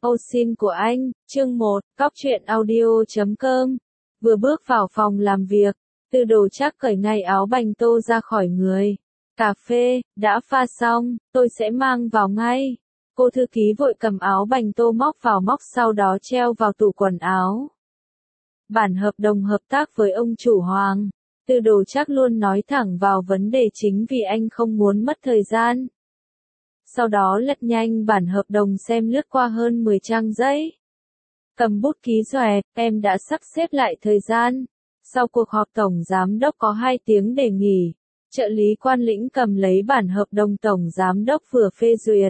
Ô xin của anh, chương 1, cóc truyện audio.com. Vừa bước vào phòng làm việc, Tư Đồ Trác cởi ngay áo bành tô ra khỏi người. Cà phê, đã pha xong, tôi sẽ mang vào ngay. Cô thư ký vội cầm áo bành tô móc vào móc sau đó treo vào tủ quần áo. Bản hợp đồng hợp tác với ông chủ Hoàng. Tư Đồ Trác luôn nói thẳng vào vấn đề chính vì anh không muốn mất thời gian. Sau đó lật nhanh bản hợp đồng xem lướt qua hơn 10 trang giấy. Cầm bút ký xoẹt, em đã sắp xếp lại thời gian. Sau cuộc họp tổng giám đốc có 2 tiếng để nghỉ, trợ lý Quan Lĩnh cầm lấy bản hợp đồng tổng giám đốc vừa phê duyệt.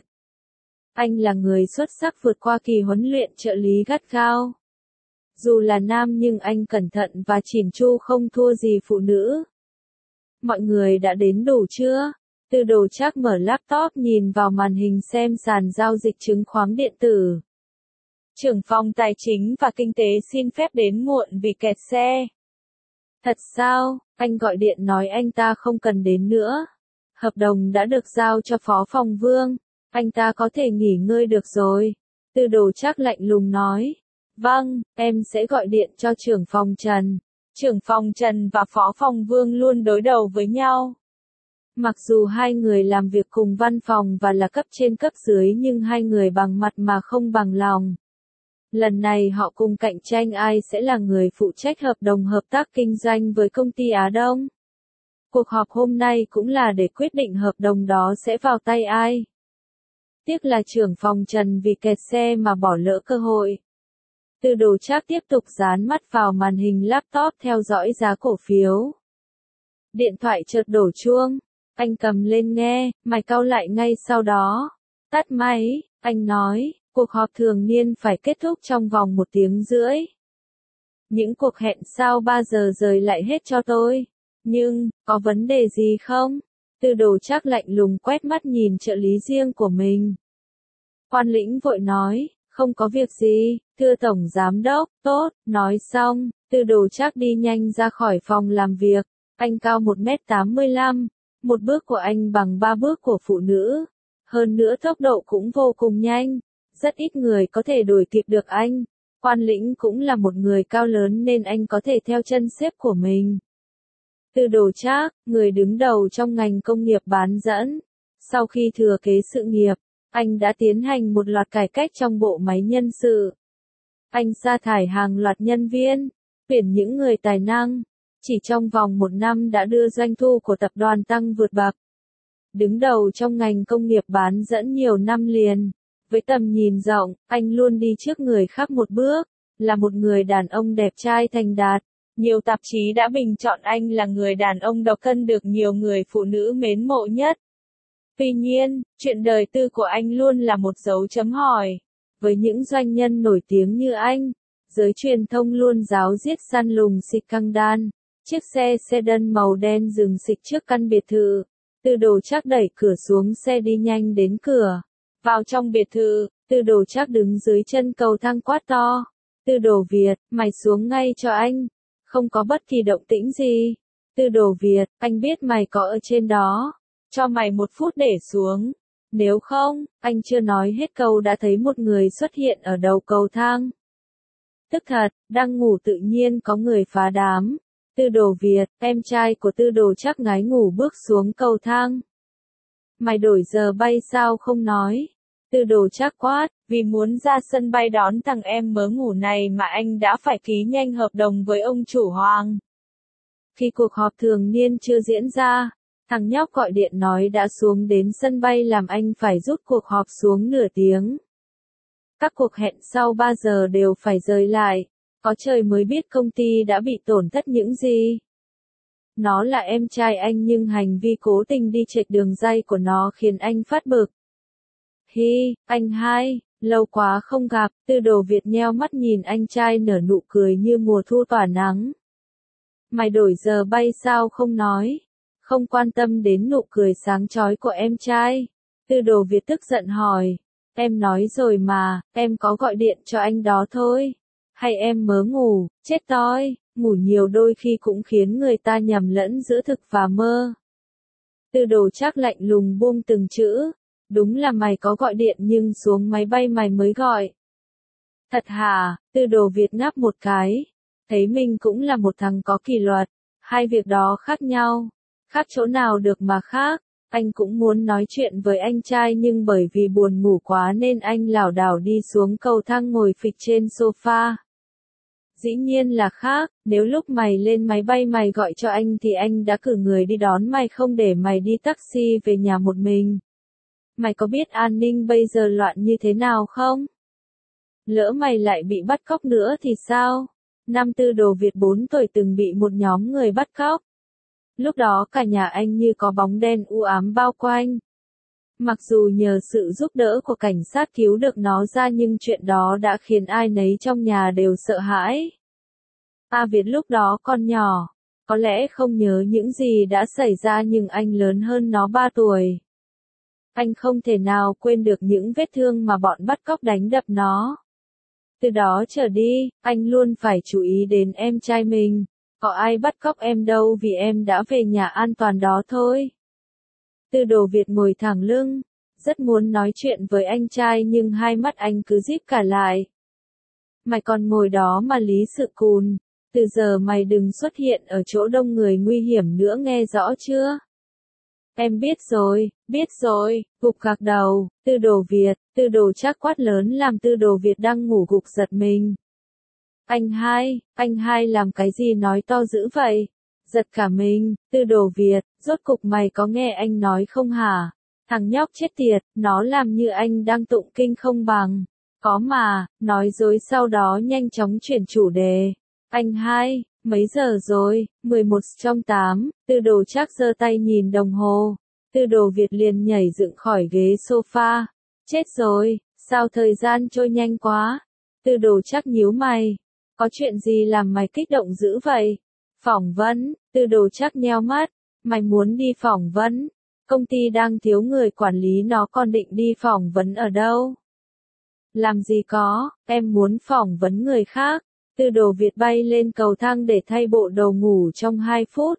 Anh là người xuất sắc vượt qua kỳ huấn luyện trợ lý gắt gao. Dù là nam nhưng anh cẩn thận và chỉn chu không thua gì phụ nữ. Mọi người đã đến đủ chưa? Tư Đồ Trác mở laptop nhìn vào màn hình xem sàn giao dịch chứng khoán điện tử. Trưởng phòng tài chính và kinh tế xin phép đến muộn vì kẹt xe. Thật sao? Anh gọi điện nói anh ta không cần đến nữa. Hợp đồng đã được giao cho Phó Phòng Vương. Anh ta có thể nghỉ ngơi được rồi. Tư Đồ Trác lạnh lùng nói. Vâng, em sẽ gọi điện cho trưởng phòng Trần. Trưởng phòng Trần và Phó Phòng Vương luôn đối đầu với nhau. Mặc dù hai người làm việc cùng văn phòng và là cấp trên cấp dưới nhưng hai người bằng mặt mà không bằng lòng. Lần này họ cùng cạnh tranh ai sẽ là người phụ trách hợp đồng hợp tác kinh doanh với công ty Á Đông. Cuộc họp hôm nay cũng là để quyết định hợp đồng đó sẽ vào tay ai. Tiếc là trưởng phòng Trần vì kẹt xe mà bỏ lỡ cơ hội. Tư Đồ Trác tiếp tục dán mắt vào màn hình laptop theo dõi giá cổ phiếu. Điện thoại chợt đổ chuông. Anh cầm lên nghe, mày cau lại ngay sau đó. Tắt máy, anh nói, cuộc họp thường niên phải kết thúc trong vòng 1 tiếng rưỡi. Những cuộc hẹn sau 3 giờ rời lại hết cho tôi. Nhưng, có vấn đề gì không? Tư Đồ Trác lạnh lùng quét mắt nhìn trợ lý riêng của mình. Quan Lĩnh vội nói, không có việc gì, thưa Tổng Giám Đốc, tốt, nói xong, Tư Đồ Trác đi nhanh ra khỏi phòng làm việc. Anh cao 1m85. Một bước của anh bằng 3 bước của phụ nữ. Hơn nữa tốc độ cũng vô cùng nhanh. Rất ít người có thể đuổi kịp được anh. Quan Lĩnh cũng là một người cao lớn nên anh có thể theo chân sếp của mình. Tư Đồ Trác, người đứng đầu trong ngành công nghiệp bán dẫn. Sau khi thừa kế sự nghiệp, anh đã tiến hành một loạt cải cách trong bộ máy nhân sự. Anh sa thải hàng loạt nhân viên, tuyển những người tài năng. Chỉ trong vòng 1 năm đã đưa doanh thu của tập đoàn tăng vượt bậc. Đứng đầu trong ngành công nghiệp bán dẫn nhiều năm liền. Với tầm nhìn rộng, anh luôn đi trước người khác một bước. Là một người đàn ông đẹp trai thành đạt. Nhiều tạp chí đã bình chọn anh là người đàn ông độc thân được nhiều người phụ nữ mến mộ nhất. Tuy nhiên, chuyện đời tư của anh luôn là một dấu chấm hỏi. Với những doanh nhân nổi tiếng như anh, giới truyền thông luôn ráo riết săn lùng xịt căng đan. Chiếc xe sedan màu đen dừng xịch trước căn biệt thự. Tư Đồ Trác đẩy cửa xuống xe đi nhanh đến cửa. Vào trong biệt thự, Tư Đồ Trác đứng dưới chân cầu thang quát to. Tư Đồ Việt, mày xuống ngay cho anh. Không có bất kỳ động tĩnh gì. Tư Đồ Việt, anh biết mày có ở trên đó. Cho mày 1 phút để xuống. Nếu không, anh chưa nói hết câu đã thấy một người xuất hiện ở đầu cầu thang. Tức thật, đang ngủ tự nhiên có người phá đám. Tư Đồ Việt, em trai của Tư Đồ Trác ngái ngủ bước xuống cầu thang. Mày đổi giờ bay sao không nói? Tư Đồ Trác quát, vì muốn ra sân bay đón thằng em mớ ngủ này mà anh đã phải ký nhanh hợp đồng với ông chủ Hoàng. Khi cuộc họp thường niên chưa diễn ra, thằng nhóc gọi điện nói đã xuống đến sân bay làm anh phải rút cuộc họp xuống nửa tiếng. Các cuộc hẹn sau 3 giờ đều phải rời lại. Có trời mới biết công ty đã bị tổn thất những gì. Nó là em trai anh nhưng hành vi cố tình đi chệch đường ray của nó khiến anh phát bực. Hi, anh hai, lâu quá không gặp. Tư Đồ Việt nheo mắt nhìn anh trai nở nụ cười như mùa thu tỏa nắng. Mày đổi giờ bay sao không nói? Không quan tâm đến nụ cười sáng chói của em trai. Tư Đồ Việt tức giận hỏi. Em nói rồi mà, em có gọi điện cho anh đó thôi. Hay em mớ ngủ, chết toi, ngủ nhiều đôi khi cũng khiến người ta nhầm lẫn giữa thực và mơ. Tư Đồ Trác lạnh lùng buông từng chữ. Đúng là mày có gọi điện nhưng xuống máy bay mày mới gọi. Thật hả? Tư đồ Việt ngáp một cái. Thấy mình cũng là một thằng có kỷ luật. Hai việc đó khác nhau. Khác chỗ nào được mà khác. Anh cũng muốn nói chuyện với anh trai nhưng bởi vì buồn ngủ quá nên anh lảo đảo đi xuống cầu thang ngồi phịch trên sofa. Dĩ nhiên là khác, nếu lúc mày lên máy bay mày gọi cho anh thì anh đã cử người đi đón mày không để mày đi taxi về nhà một mình. Mày có biết an ninh bây giờ loạn như thế nào không? Lỡ mày lại bị bắt cóc nữa thì sao? Năm Tư đồ Việt 4 tuổi từng bị một nhóm người bắt cóc. Lúc đó cả nhà anh như có bóng đen u ám bao quanh. Mặc dù nhờ sự giúp đỡ của cảnh sát cứu được nó ra nhưng chuyện đó đã khiến ai nấy trong nhà đều sợ hãi. A Việt lúc đó còn nhỏ, có lẽ không nhớ những gì đã xảy ra nhưng anh lớn hơn nó 3 tuổi. Anh không thể nào quên được những vết thương mà bọn bắt cóc đánh đập nó. Từ đó trở đi, anh luôn phải chú ý đến em trai mình. Có ai bắt cóc em đâu vì em đã về nhà an toàn đó thôi. Tư đồ Việt ngồi thẳng lưng, rất muốn nói chuyện với anh trai nhưng hai mắt anh cứ díp cả lại. Mày còn ngồi đó mà lý sự cùn, từ giờ mày đừng xuất hiện ở chỗ đông người nguy hiểm nữa nghe rõ chưa? Em biết rồi, gục gạc đầu, Tư đồ Việt, Tư đồ Trác quát lớn làm Tư đồ Việt đang ngủ gục giật mình. Anh hai làm cái gì nói to dữ vậy? Giật cả mình, Tư đồ Việt, rốt cục mày có nghe anh nói không hả? Thằng nhóc chết tiệt, nó làm như anh đang tụng kinh không bằng. Có mà, nói dối sau đó nhanh chóng chuyển chủ đề. Anh hai, mấy giờ rồi? 11 trong 8, Tư đồ Trác giơ tay nhìn đồng hồ. Tư đồ Việt liền nhảy dựng khỏi ghế sofa. Chết rồi, sao thời gian trôi nhanh quá? Tư đồ Trác nhíu mày. Có chuyện gì làm mày kích động dữ vậy? Phỏng vấn, Tư đồ Trác nheo mắt. Mày muốn đi phỏng vấn? Công ty đang thiếu người quản lý nó còn định đi phỏng vấn ở đâu? Làm gì có, em muốn phỏng vấn người khác. Tư đồ Việt bay lên cầu thang để thay bộ đồ ngủ trong 2 phút.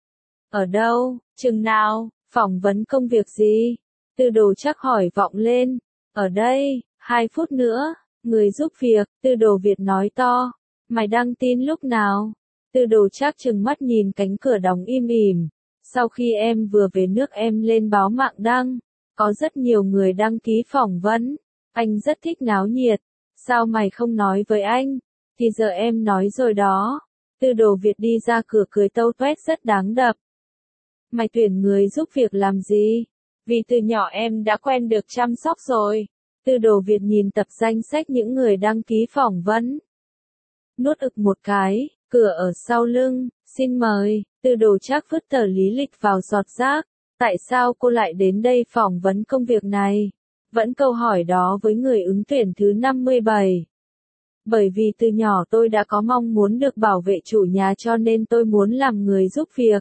Ở đâu, chừng nào, phỏng vấn công việc gì? Tư đồ Trác hỏi vọng lên. Ở đây, 2 phút nữa, người giúp việc, Tư đồ Việt nói to. Mày đăng tin lúc nào? Tư đồ Trác trừng mắt nhìn cánh cửa đóng im ỉm. Sau khi em vừa về nước em lên báo mạng đăng. Có rất nhiều người đăng ký phỏng vấn. Anh rất thích náo nhiệt. Sao mày không nói với anh? Thì giờ em nói rồi đó. Tư đồ Việt đi ra cửa cười tâu toét rất đáng đập. Mày tuyển người giúp việc làm gì? Vì từ nhỏ em đã quen được chăm sóc rồi. Tư đồ Việt nhìn tập danh sách những người đăng ký phỏng vấn. Nuốt ực một cái, cửa ở sau lưng, xin mời, Tư đồ Trác vứt tờ lý lịch vào giọt rác. Tại sao cô lại đến đây phỏng vấn công việc này? Vẫn câu hỏi đó với người ứng tuyển thứ 57. Bởi vì từ nhỏ tôi đã có mong muốn được bảo vệ chủ nhà cho nên tôi muốn làm người giúp việc.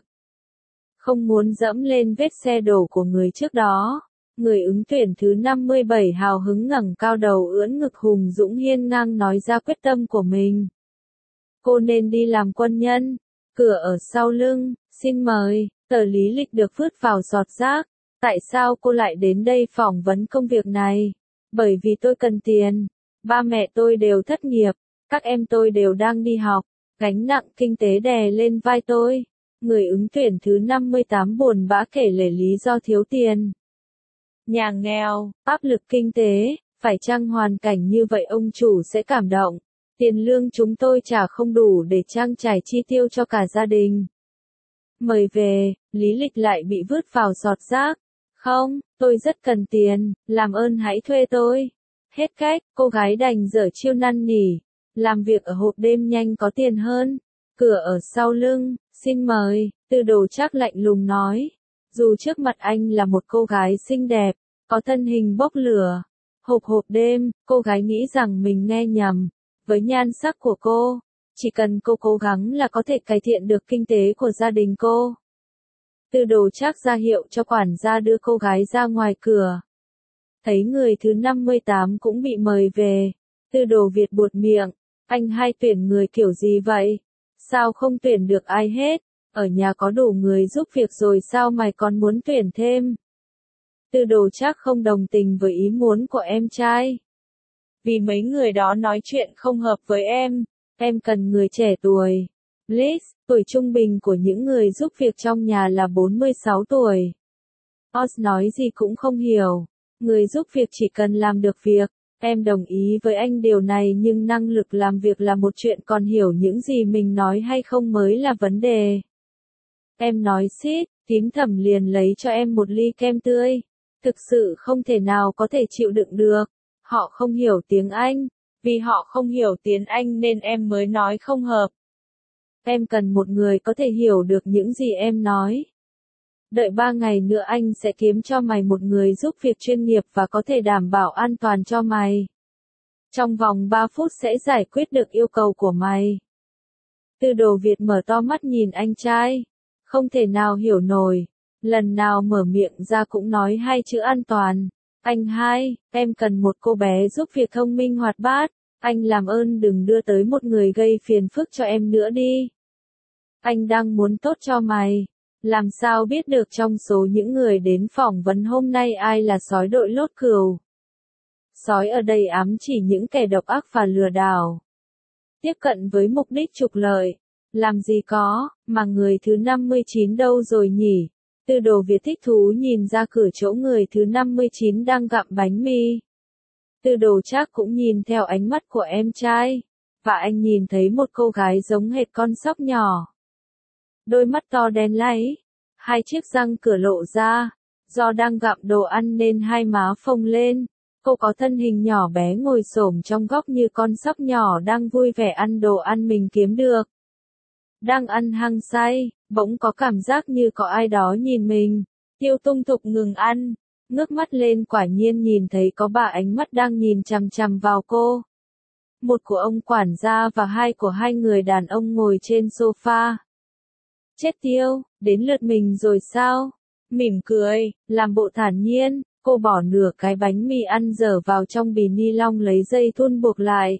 Không muốn dẫm lên vết xe đổ của người trước đó. Người ứng tuyển thứ 57 hào hứng ngẩng cao đầu ưỡn ngực hùng dũng hiên ngang nói ra quyết tâm của mình. Cô nên đi làm quân nhân. Cửa ở sau lưng, xin mời, tờ lý lịch được vứt vào giọt rác. Tại sao cô lại đến đây phỏng vấn công việc này? Bởi vì tôi cần tiền. Ba mẹ tôi đều thất nghiệp. Các em tôi đều đang đi học. Gánh nặng kinh tế đè lên vai tôi. Người ứng tuyển thứ 58 buồn bã kể lể lý do thiếu tiền. Nhà nghèo, áp lực kinh tế, phải chăng hoàn cảnh như vậy ông chủ sẽ cảm động. Tiền lương chúng tôi trả không đủ để trang trải chi tiêu cho cả gia đình. Mời về, lý lịch lại bị vứt vào giọt rác. Không, tôi rất cần tiền, làm ơn hãy thuê tôi. Hết cách, cô gái đành dở chiêu năn nỉ. Làm việc ở hộp đêm nhanh có tiền hơn. Cửa ở sau lưng, xin mời, Tư đồ Trác lạnh lùng nói. Dù trước mặt anh là một cô gái xinh đẹp, có thân hình bốc lửa. Hộp đêm, cô gái nghĩ rằng mình nghe nhầm. Với nhan sắc của cô, chỉ cần cô cố gắng là có thể cải thiện được kinh tế của gia đình cô. Tư đồ Trác ra hiệu cho quản gia đưa cô gái ra ngoài cửa. Thấy người thứ 58 cũng bị mời về. Tư đồ Việt buột miệng. Anh hai tuyển người kiểu gì vậy? Sao không tuyển được ai hết? Ở nhà có đủ người giúp việc rồi sao mày còn muốn tuyển thêm? Tư đồ Trác không đồng tình với ý muốn của em trai. vì mấy người đó nói chuyện không hợp với em cần người trẻ tuổi. Liz, tuổi trung bình của những người giúp việc trong nhà là 46 tuổi. Oz nói gì cũng không hiểu. Người giúp việc chỉ cần làm được việc. Em đồng ý với anh điều này nhưng năng lực làm việc là một chuyện, còn hiểu những gì mình nói hay không mới là vấn đề. Em nói xít, tím Thẩm liền lấy cho em một ly kem tươi. Thực sự không thể nào có thể chịu đựng được. Họ không hiểu tiếng Anh. Vì họ không hiểu tiếng Anh nên em mới nói không hợp. Em cần một người có thể hiểu được những gì em nói. Đợi 3 ngày nữa anh sẽ kiếm cho mày một người giúp việc chuyên nghiệp và có thể đảm bảo an toàn cho mày. Trong vòng 3 phút sẽ giải quyết được yêu cầu của mày. Tư Đồ Việt mở to mắt nhìn anh trai. Không thể nào hiểu nổi. Lần nào mở miệng ra cũng nói hai chữ an toàn. Anh hai, em cần một cô bé giúp việc thông minh hoạt bát. Anh làm ơn đừng đưa tới một người gây phiền phức cho em nữa đi. Anh đang muốn tốt cho mày. Làm sao biết được trong số những người đến phỏng vấn hôm nay ai là sói đội lốt cừu? Sói ở đây ám chỉ những kẻ độc ác và lừa đảo. Tiếp cận với mục đích trục lợi. Làm gì có, mà người thứ 59 đâu rồi nhỉ? Tư Đồ Việt thích thú nhìn ra cửa chỗ người thứ 59 đang gặm bánh mì. Tư Đồ Trác cũng nhìn theo ánh mắt của em trai. Và anh nhìn thấy một cô gái giống hệt con sóc nhỏ. Đôi mắt to đen láy, hai chiếc răng cửa lộ ra, do đang gặm đồ ăn nên hai má phồng lên. Cô có thân hình nhỏ bé ngồi xổm trong góc như con sóc nhỏ đang vui vẻ ăn đồ ăn mình kiếm được. Đang ăn hăng say, bỗng có cảm giác như có ai đó nhìn mình. Tiêu Tung Thục ngừng ăn, ngước mắt lên quả nhiên nhìn thấy có 3 ánh mắt đang nhìn chằm chằm vào cô. Một của ông quản gia và hai của hai người đàn ông ngồi trên sofa. Chết Tiêu, đến lượt mình rồi sao? Mỉm cười, làm bộ thản nhiên, cô bỏ nửa cái bánh mì ăn dở vào trong bì ni lông lấy dây thun buộc lại.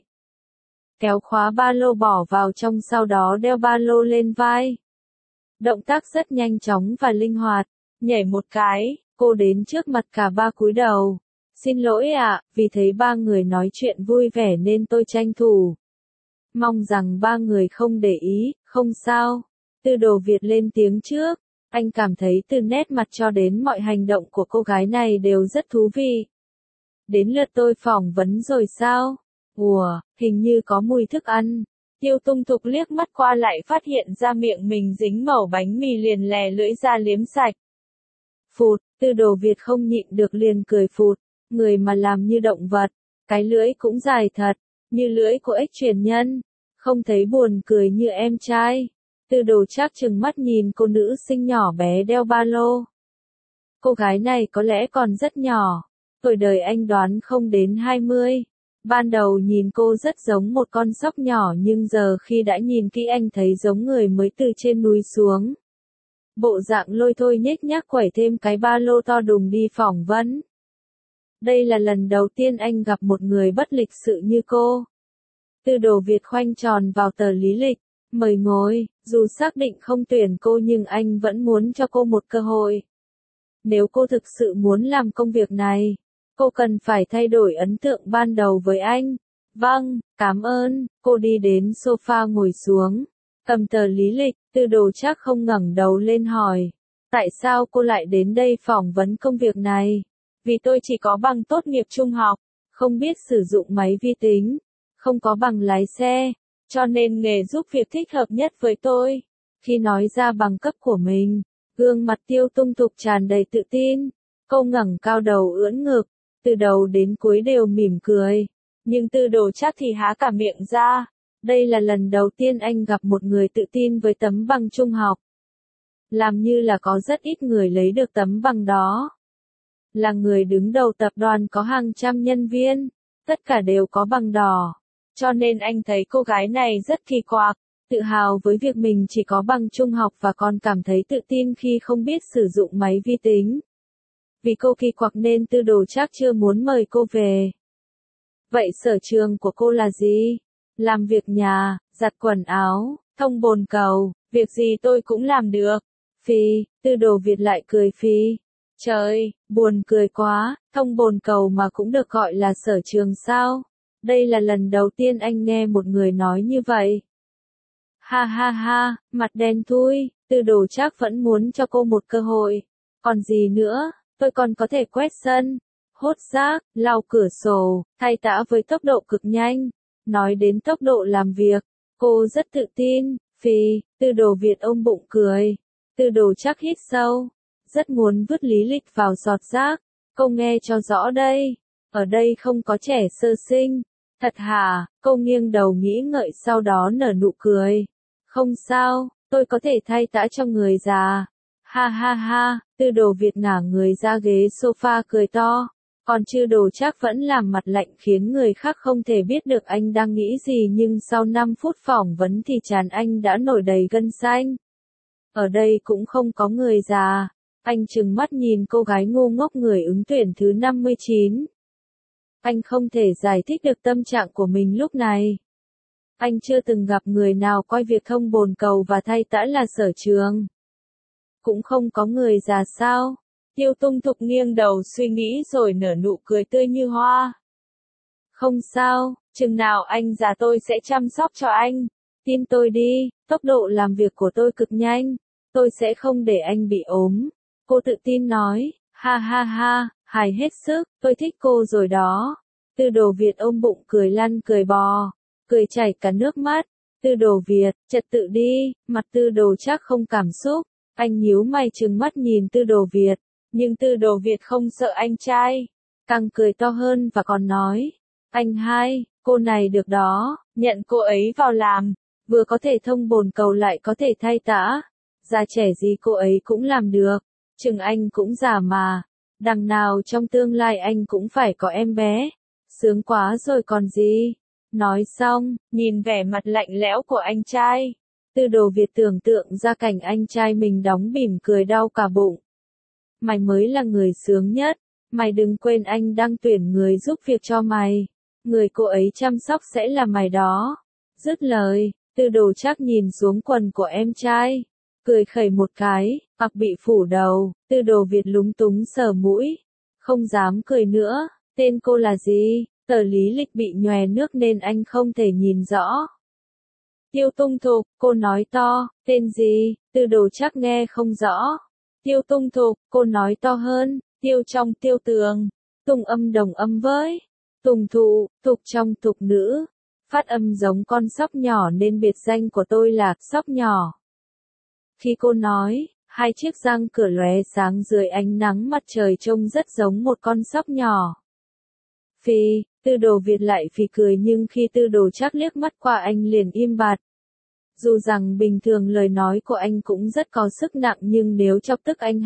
Kéo khóa ba lô bỏ vào trong sau đó đeo ba lô lên vai. Động tác rất nhanh chóng và linh hoạt, nhảy một cái, cô đến trước mặt cả 3 cúi đầu. Xin lỗi ạ, vì thấy 3 người nói chuyện vui vẻ nên tôi tranh thủ. Mong rằng 3 người không để ý, không sao. Tư Đồ Việt lên tiếng trước, anh cảm thấy từ nét mặt cho đến mọi hành động của cô gái này đều rất thú vị. Đến lượt tôi phỏng vấn rồi sao? Ủa, hình như có mùi thức ăn. Tiêu Tung Thục liếc mắt qua lại phát hiện ra miệng mình dính mẩu bánh mì liền lè lưỡi ra liếm sạch. Phụt, Tư Đồ Việt không nhịn được liền cười phụt, người mà làm như động vật, cái lưỡi cũng dài thật, như lưỡi của ếch truyền nhân, không thấy buồn cười như em trai. Tư Đồ Trác trừng mắt nhìn cô nữ sinh nhỏ bé đeo ba lô. Cô gái này có lẽ còn rất nhỏ, tuổi đời anh đoán không đến 20. Ban đầu nhìn cô rất giống một con sóc nhỏ nhưng giờ khi đã nhìn kỹ anh thấy giống người mới từ trên núi xuống. Bộ dạng lôi thôi nhếch nhác quẩy thêm cái ba lô to đùng đi phỏng vấn. Đây là lần đầu tiên anh gặp một người bất lịch sự như cô. Tư Đồ Việt khoanh tròn vào tờ lý lịch. Mời ngồi, dù xác định không tuyển cô nhưng anh vẫn muốn cho cô một cơ hội. Nếu cô thực sự muốn làm công việc này, cô cần phải thay đổi ấn tượng ban đầu với anh. Vâng, cảm ơn, cô đi đến sofa ngồi xuống. Cầm tờ lý lịch, Tư Đồ Trác không ngẩng đầu lên hỏi. Tại sao cô lại đến đây phỏng vấn công việc này? Vì tôi chỉ có bằng tốt nghiệp trung học, không biết sử dụng máy vi tính, không có bằng lái xe. Cho nên nghề giúp việc thích hợp nhất với tôi. Khi nói ra bằng cấp của mình, gương mặt Tiêu Tung Thục tràn đầy tự tin. Cô ngẩng cao đầu ưỡn ngực, từ đầu đến cuối đều mỉm cười. Nhưng Tư Đồ Trác thì há cả miệng ra. Đây là lần đầu tiên anh gặp một người tự tin với tấm bằng trung học. Làm như là có rất ít người lấy được tấm bằng đó. Là người đứng đầu tập đoàn có hàng trăm nhân viên, tất cả đều có bằng đỏ. Cho nên anh thấy cô gái này rất kỳ quặc, tự hào với việc mình chỉ có bằng trung học và còn cảm thấy tự tin khi không biết sử dụng máy vi tính. Vì cô kỳ quặc nên Tư Đồ Trác chưa muốn mời cô về. Vậy sở trường của cô là gì? Làm việc nhà, giặt quần áo, thông bồn cầu, việc gì tôi cũng làm được. Phi, Tư Đồ Việt lại cười phi. Trời, buồn cười quá, thông bồn cầu mà cũng được gọi là sở trường sao? Đây là lần đầu tiên anh nghe một người nói như vậy. Ha ha ha, mặt đen thui, Tư Đồ Trác vẫn muốn cho cô một cơ hội. Còn gì nữa, tôi còn có thể quét sân, hốt rác, lau cửa sổ, thay tã với tốc độ cực nhanh. Nói đến tốc độ làm việc, cô rất tự tin. Phì, Tư Đồ Việt ôm bụng cười. Tư Đồ Trác hít sâu, rất muốn vứt lý lịch vào giọt rác. Cô nghe cho rõ đây, ở đây không có trẻ sơ sinh. Thật hả? Cô nghiêng đầu nghĩ ngợi sau đó nở nụ cười. Không sao, tôi có thể thay tã cho người già. Ha ha ha, Tư Đồ Việt ngả người ra ghế sofa cười to. Còn Tư Đồ Trác vẫn làm mặt lạnh khiến người khác không thể biết được anh đang nghĩ gì, nhưng sau 5 phút phỏng vấn thì trán anh đã nổi đầy gân xanh. Ở đây cũng không có người già. Anh trừng mắt nhìn cô gái ngu ngốc người ứng tuyển thứ 59. Anh không thể giải thích được tâm trạng của mình lúc này. Anh chưa từng gặp người nào coi việc thông bồn cầu và thay tã là sở trường. Cũng không có người già sao? Tiêu Tung Thục nghiêng đầu suy nghĩ rồi nở nụ cười tươi như hoa. Không sao, chừng nào anh già tôi sẽ chăm sóc cho anh. Tin tôi đi, tốc độ làm việc của tôi cực nhanh. Tôi sẽ không để anh bị ốm. Cô tự tin nói, ha ha ha, hài hết sức, tôi thích cô rồi đó. Tư Đồ Việt ôm bụng cười lăn cười bò, cười chảy cả nước mắt. Tư Đồ Việt, trật tự đi, mặt Tư Đồ Trác không cảm xúc. Anh nhíu mày trừng mắt nhìn Tư Đồ Việt, nhưng Tư Đồ Việt không sợ anh trai. Càng cười to hơn và còn nói, anh hai, cô này được đó, nhận cô ấy vào làm. Vừa có thể thông bồn cầu lại có thể thay tã. Già trẻ gì cô ấy cũng làm được. Chừng anh cũng già mà. Đằng nào trong tương lai anh cũng phải có em bé. Sướng quá rồi còn gì. Nói xong, nhìn vẻ mặt lạnh lẽo của anh trai. Tư Đồ Việt tưởng tượng ra cảnh anh trai mình đóng bỉm cười đau cả bụng. Mày mới là người sướng nhất. Mày đừng quên anh đang tuyển người giúp việc cho mày. Người cô ấy chăm sóc sẽ là mày đó. Dứt lời, Tư Đồ Trác nhìn xuống quần của em trai. Cười khẩy một cái, hoặc bị phủ đầu. Tư Đồ Việt lúng túng sờ mũi. Không dám cười nữa. Tên cô là gì? Tờ lý lịch bị nhòe nước nên anh không thể nhìn rõ. Tiêu Tung Thục, cô nói to. Tên gì? Tư Đồ Trác nghe không rõ. Tiêu Tung Thục, cô nói to hơn. Tiêu trong tiêu tường. Tùng âm đồng âm với. Tùng thụ, thục trong thục nữ. Phát âm giống con sóc nhỏ nên biệt danh của tôi là sóc nhỏ. Khi cô nói, hai chiếc răng cửa lóe sáng dưới ánh nắng mặt trời trông rất giống một con sóc nhỏ. Phì, Tư Đồ Việt lại phì cười, nhưng khi Tư Đồ Trác liếc mắt qua anh liền im bặt. Dù rằng bình thường lời nói của anh cũng rất có sức nặng, nhưng nếu chọc tức anh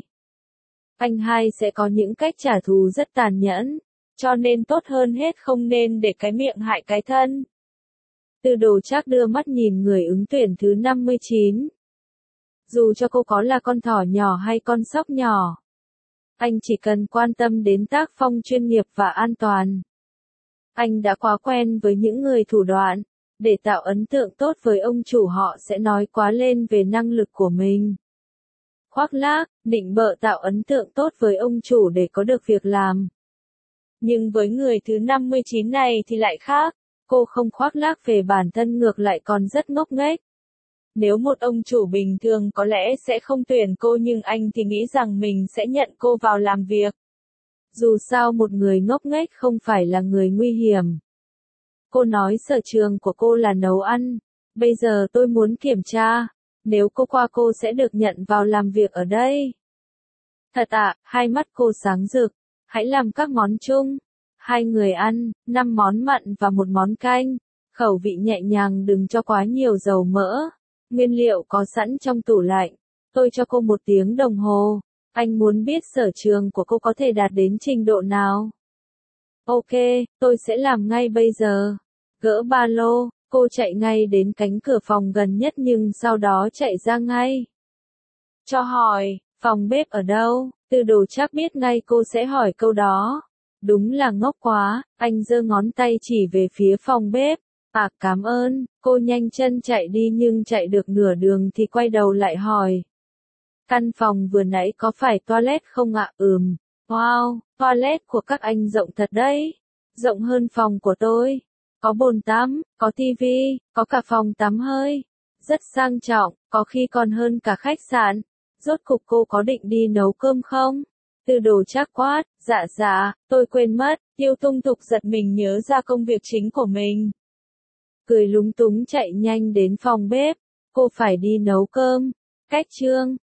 hai sẽ có những cách trả thù rất tàn nhẫn. Cho nên tốt hơn hết không nên để cái miệng hại cái thân. Tư Đồ Trác đưa mắt nhìn người ứng tuyển thứ 59. Dù cho cô có là con thỏ nhỏ hay con sóc nhỏ, anh chỉ cần quan tâm đến tác phong chuyên nghiệp và an toàn. Anh đã quá quen với những người thủ đoạn. Để tạo ấn tượng tốt với ông chủ, họ sẽ nói quá lên về năng lực của mình. Khoác lác, định bợ tạo ấn tượng tốt với ông chủ để có được việc làm. Nhưng với người thứ 59 này thì lại khác. Cô không khoác lác về bản thân, ngược lại còn rất ngốc nghếch. Nếu một ông chủ bình thường có lẽ sẽ không tuyển cô, nhưng anh thì nghĩ rằng mình sẽ nhận cô vào làm việc. Dù sao một người ngốc nghếch không phải là người nguy hiểm. Cô nói sở trường của cô là nấu ăn. Bây giờ tôi muốn kiểm tra. Nếu cô qua cô sẽ được nhận vào làm việc ở đây. Thật ạ, hai mắt cô sáng rực. Hãy làm các món chung. 2 người ăn, 5 món mặn và 1 món canh. Khẩu vị nhẹ nhàng, đừng cho quá nhiều dầu mỡ. Nguyên liệu có sẵn trong tủ lạnh. Tôi cho cô 1 tiếng đồng hồ. Anh muốn biết sở trường của cô có thể đạt đến trình độ nào? Ok, tôi sẽ làm ngay bây giờ. Gỡ ba lô, cô chạy ngay đến cánh cửa phòng gần nhất nhưng sau đó chạy ra ngay. Cho hỏi, phòng bếp ở đâu? Tư Đồ Trác biết ngay cô sẽ hỏi câu đó. Đúng là ngốc quá, anh giơ ngón tay chỉ về phía phòng bếp. À, cảm ơn, cô nhanh chân chạy đi, nhưng chạy được nửa đường thì quay đầu lại hỏi. Căn phòng vừa nãy có phải toilet không ạ? Wow, toilet của các anh rộng thật đấy. Rộng hơn phòng của tôi. Có bồn tắm, có tivi, có cả phòng tắm hơi. Rất sang trọng, có khi còn hơn cả khách sạn. Rốt cục cô có định đi nấu cơm không? Tư đồ Trác quát, dạ, tôi quên mất. Tiêu Tung Tục giật mình nhớ ra công việc chính của mình. Cười lúng túng chạy nhanh đến phòng bếp. Cô phải đi nấu cơm. Cách chương